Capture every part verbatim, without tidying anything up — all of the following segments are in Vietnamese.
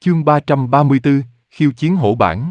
Chương ba trăm ba mươi tư, khiêu chiến hổ bản.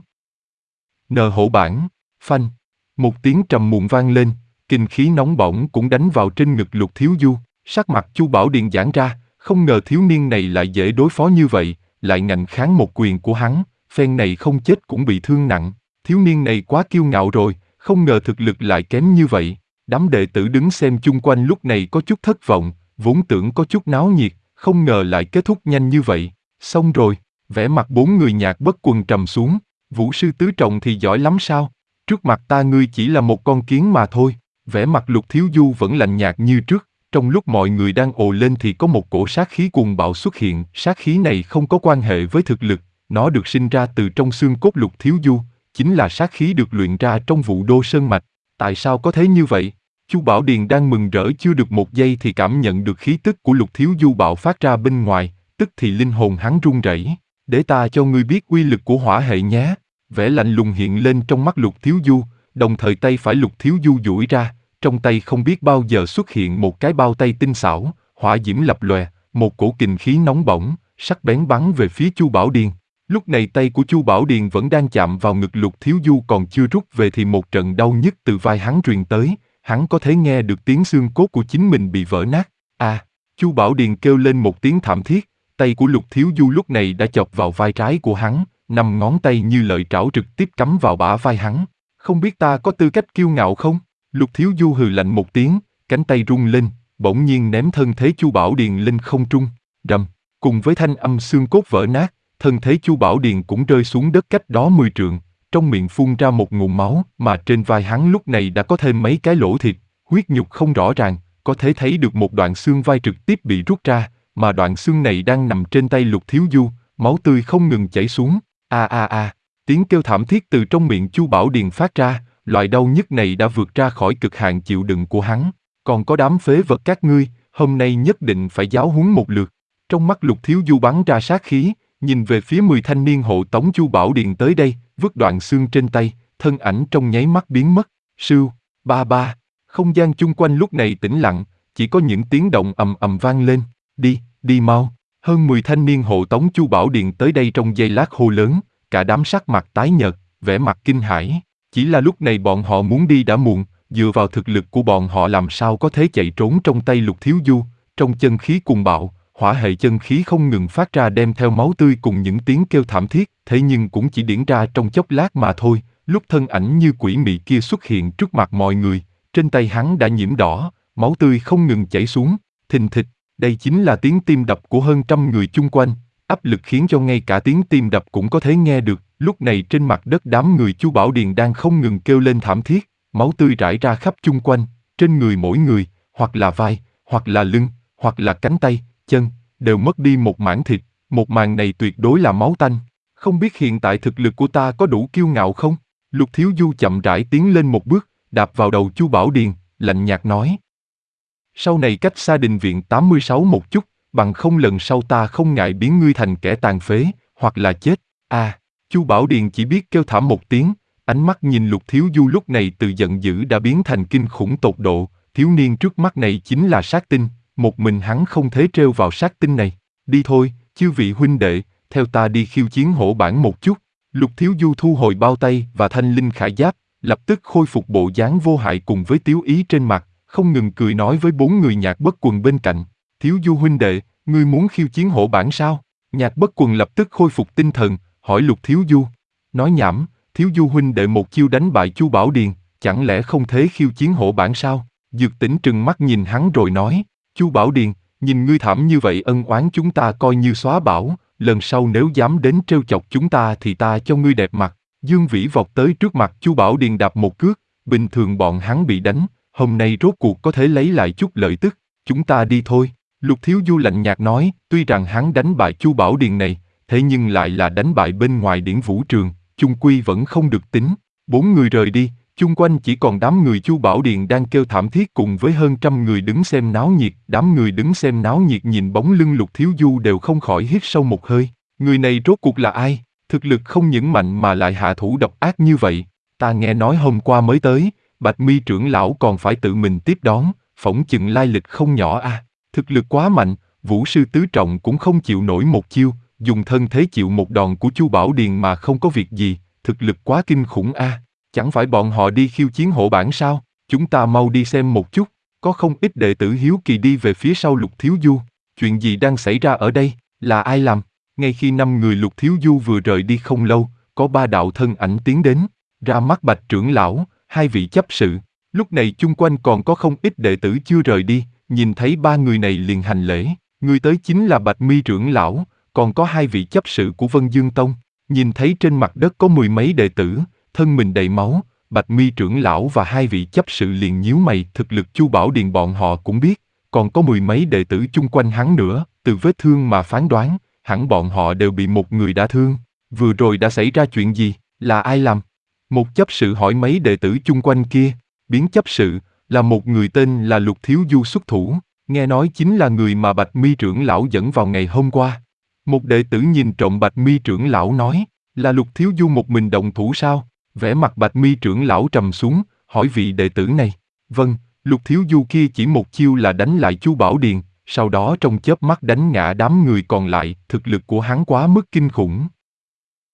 Nờ hổ bản, phanh. Một tiếng trầm muộn vang lên, kinh khí nóng bỏng cũng đánh vào trên ngực Lục Thiếu Du, sắc mặt Chu Bảo Điền giãn ra, không ngờ thiếu niên này lại dễ đối phó như vậy, lại ngạnh kháng một quyền của hắn, phen này không chết cũng bị thương nặng. Thiếu niên này quá kiêu ngạo rồi, không ngờ thực lực lại kém như vậy. Đám đệ tử đứng xem chung quanh lúc này có chút thất vọng, vốn tưởng có chút náo nhiệt, không ngờ lại kết thúc nhanh như vậy. Xong rồi. Vẻ mặt bốn người Nhạc Bất Quần trầm xuống. Vũ sư tứ trọng thì giỏi lắm sao? Trước mặt ta ngươi chỉ là một con kiến mà thôi. Vẻ mặt Lục Thiếu Du vẫn lạnh nhạt như trước. Trong lúc mọi người đang ồ lên thì có một cổ sát khí cuồng bạo xuất hiện. Sát khí này không có quan hệ với thực lực, nó được sinh ra từ trong xương cốt Lục Thiếu Du, chính là sát khí được luyện ra trong Vũ Đô Sơn Mạch. Tại sao có thế như vậy? Chu Bảo Điền đang mừng rỡ chưa được một giây thì cảm nhận được khí tức của Lục Thiếu Du bạo phát ra bên ngoài, tức thì linh hồn hắn run rẩy. Để ta cho ngươi biết uy lực của hỏa hệ nhé. Vẻ lạnh lùng hiện lên trong mắt Lục Thiếu Du, đồng thời tay phải Lục Thiếu Du duỗi ra, trong tay không biết bao giờ xuất hiện một cái bao tay tinh xảo, hỏa diễm lập lòe, một cổ kình khí nóng bỏng, sắc bén bắn về phía Chu Bảo Điền. Lúc này tay của Chu Bảo Điền vẫn đang chạm vào ngực Lục Thiếu Du còn chưa rút về thì một trận đau nhức từ vai hắn truyền tới, hắn có thể nghe được tiếng xương cốt của chính mình bị vỡ nát. À, Chu Bảo Điền kêu lên một tiếng thảm thiết. Tay của Lục Thiếu Du lúc này đã chọc vào vai trái của hắn, năm ngón tay như lợi trảo trực tiếp cắm vào bả vai hắn. Không biết ta có tư cách kiêu ngạo không? Lục Thiếu Du hừ lạnh một tiếng, cánh tay rung lên, bỗng nhiên ném thân thế Chu Bảo Điền lên không trung. Rầm, cùng với thanh âm xương cốt vỡ nát, thân thế Chu Bảo Điền cũng rơi xuống đất cách đó mười trượng, trong miệng phun ra một ngụm máu, mà trên vai hắn lúc này đã có thêm mấy cái lỗ thịt, huyết nhục không rõ ràng, có thể thấy được một đoạn xương vai trực tiếp bị rút ra. Mà đoạn xương này đang nằm trên tay Lục Thiếu Du, máu tươi không ngừng chảy xuống. A a a, tiếng kêu thảm thiết từ trong miệng Chu Bảo Điền phát ra, loại đau nhức này đã vượt ra khỏi cực hạn chịu đựng của hắn. Còn có đám phế vật các ngươi, hôm nay nhất định phải giáo huấn một lượt. Trong mắt Lục Thiếu Du bắn ra sát khí, nhìn về phía mười thanh niên hộ tống Chu Bảo Điền tới đây, vứt đoạn xương trên tay, thân ảnh trong nháy mắt biến mất. Sưu, ba ba, không gian chung quanh lúc này tĩnh lặng, chỉ có những tiếng động ầm ầm vang lên. Đi, đi mau. Hơn mười thanh niên hộ tống Chu Bảo Điền tới đây trong giây lát hô lớn, cả đám sắc mặt tái nhợt, vẻ mặt kinh hãi. Chỉ là lúc này bọn họ muốn đi đã muộn, dựa vào thực lực của bọn họ làm sao có thể chạy trốn trong tay Lục Thiếu Du. Trong chân khí cuồng bạo, hỏa hệ chân khí không ngừng phát ra đem theo máu tươi cùng những tiếng kêu thảm thiết, thế nhưng cũng chỉ điển ra trong chốc lát mà thôi. Lúc thân ảnh như quỷ mị kia xuất hiện trước mặt mọi người, trên tay hắn đã nhiễm đỏ, máu tươi không ngừng chảy xuống, thình thịch. Đây chính là tiếng tim đập của hơn trăm người chung quanh, áp lực khiến cho ngay cả tiếng tim đập cũng có thể nghe được. Lúc này trên mặt đất đám người Chu Bảo Điền đang không ngừng kêu lên thảm thiết, máu tươi rải ra khắp chung quanh, trên người mỗi người, hoặc là vai, hoặc là lưng, hoặc là cánh tay, chân, đều mất đi một mảng thịt. Một màn này tuyệt đối là máu tanh. Không biết hiện tại thực lực của ta có đủ kiêu ngạo không? Lục Thiếu Du chậm rãi tiến lên một bước, đạp vào đầu Chu Bảo Điền, lạnh nhạt nói. Sau này cách xa đình viện tám mươi sáu một chút, bằng không lần sau ta không ngại biến ngươi thành kẻ tàn phế, hoặc là chết. À, Chu Bảo Điền chỉ biết kêu thảm một tiếng, ánh mắt nhìn Lục Thiếu Du lúc này từ giận dữ đã biến thành kinh khủng tột độ. Thiếu niên trước mắt này chính là sát tinh, một mình hắn không thể trêu vào sát tinh này. Đi thôi, chư vị huynh đệ, theo ta đi khiêu chiến hổ bản một chút. Lục Thiếu Du thu hồi bao tay và thanh linh khải giáp, lập tức khôi phục bộ dáng vô hại cùng với tiếu ý trên mặt, không ngừng cười nói với bốn người Nhạc Bất Quần bên cạnh. Thiếu Du huynh đệ, ngươi muốn khiêu chiến hổ bản sao? Nhạc Bất Quần lập tức khôi phục tinh thần, hỏi Lục Thiếu Du. Nói nhảm, Thiếu Du huynh đệ một chiêu đánh bại Chu Bảo Điền, chẳng lẽ không thể khiêu chiến hổ bản sao? Dược Tĩnh trừng mắt nhìn hắn rồi nói, Chu Bảo Điền, nhìn ngươi thảm như vậy ân oán chúng ta coi như xóa bảo, lần sau nếu dám đến trêu chọc chúng ta thì ta cho ngươi đẹp mặt. Dương Vĩ vọt tới trước mặt Chu Bảo Điền đạp một cước, bình thường bọn hắn bị đánh, hôm nay rốt cuộc có thể lấy lại chút lợi tức, chúng ta đi thôi. Lục Thiếu Du lạnh nhạt nói, tuy rằng hắn đánh bại Chu Bảo Điền này, thế nhưng lại là đánh bại bên ngoài điển vũ trường, chung quy vẫn không được tính. Bốn người rời đi, chung quanh chỉ còn đám người Chu Bảo Điền đang kêu thảm thiết cùng với hơn trăm người đứng xem náo nhiệt. Đám người đứng xem náo nhiệt nhìn bóng lưng Lục Thiếu Du đều không khỏi hít sâu một hơi. Người này rốt cuộc là ai? Thực lực không những mạnh mà lại hạ thủ độc ác như vậy. Ta nghe nói hôm qua mới tới, Bạch Mi trưởng lão còn phải tự mình tiếp đón, phỏng chừng lai lịch không nhỏ à. Thực lực quá mạnh, Vũ sư tứ trọng cũng không chịu nổi một chiêu, dùng thân thế chịu một đòn của Chu Bảo Điền mà không có việc gì, thực lực quá kinh khủng a. Chẳng phải bọn họ đi khiêu chiến hổ bản sao? Chúng ta mau đi xem một chút. Có không ít đệ tử hiếu kỳ đi về phía sau Lục Thiếu Du. Chuyện gì đang xảy ra ở đây? Là ai làm? Ngay khi năm người Lục Thiếu Du vừa rời đi không lâu, có ba đạo thân ảnh tiến đến, ra mắt Bạch trưởng lão, hai vị chấp sự. Lúc này chung quanh còn có không ít đệ tử chưa rời đi, nhìn thấy ba người này liền hành lễ. Người tới chính là Bạch Mi trưởng lão, còn có hai vị chấp sự của Vân Dương Tông. Nhìn thấy trên mặt đất có mười mấy đệ tử, thân mình đầy máu, Bạch Mi trưởng lão và hai vị chấp sự liền nhíu mày. Thực lực Chu Bảo Điền bọn họ cũng biết, còn có mười mấy đệ tử chung quanh hắn nữa, từ vết thương mà phán đoán, hẳn bọn họ đều bị một người đả thương. Vừa rồi đã xảy ra chuyện gì, là ai làm? Một chấp sự hỏi mấy đệ tử chung quanh kia. Biến chấp sự là một người tên là Lục Thiếu Du xuất thủ, nghe nói chính là người mà Bạch Mi trưởng lão dẫn vào ngày hôm qua. Một đệ tử nhìn trộm Bạch Mi trưởng lão nói, là Lục Thiếu Du một mình động thủ sao? Vẻ mặt Bạch Mi trưởng lão trầm xuống, hỏi vị đệ tử này. Vâng, Lục Thiếu Du kia chỉ một chiêu là đánh lại Chu Bảo Điền, sau đó trong chớp mắt đánh ngã đám người còn lại. Thực lực của hắn quá mức kinh khủng.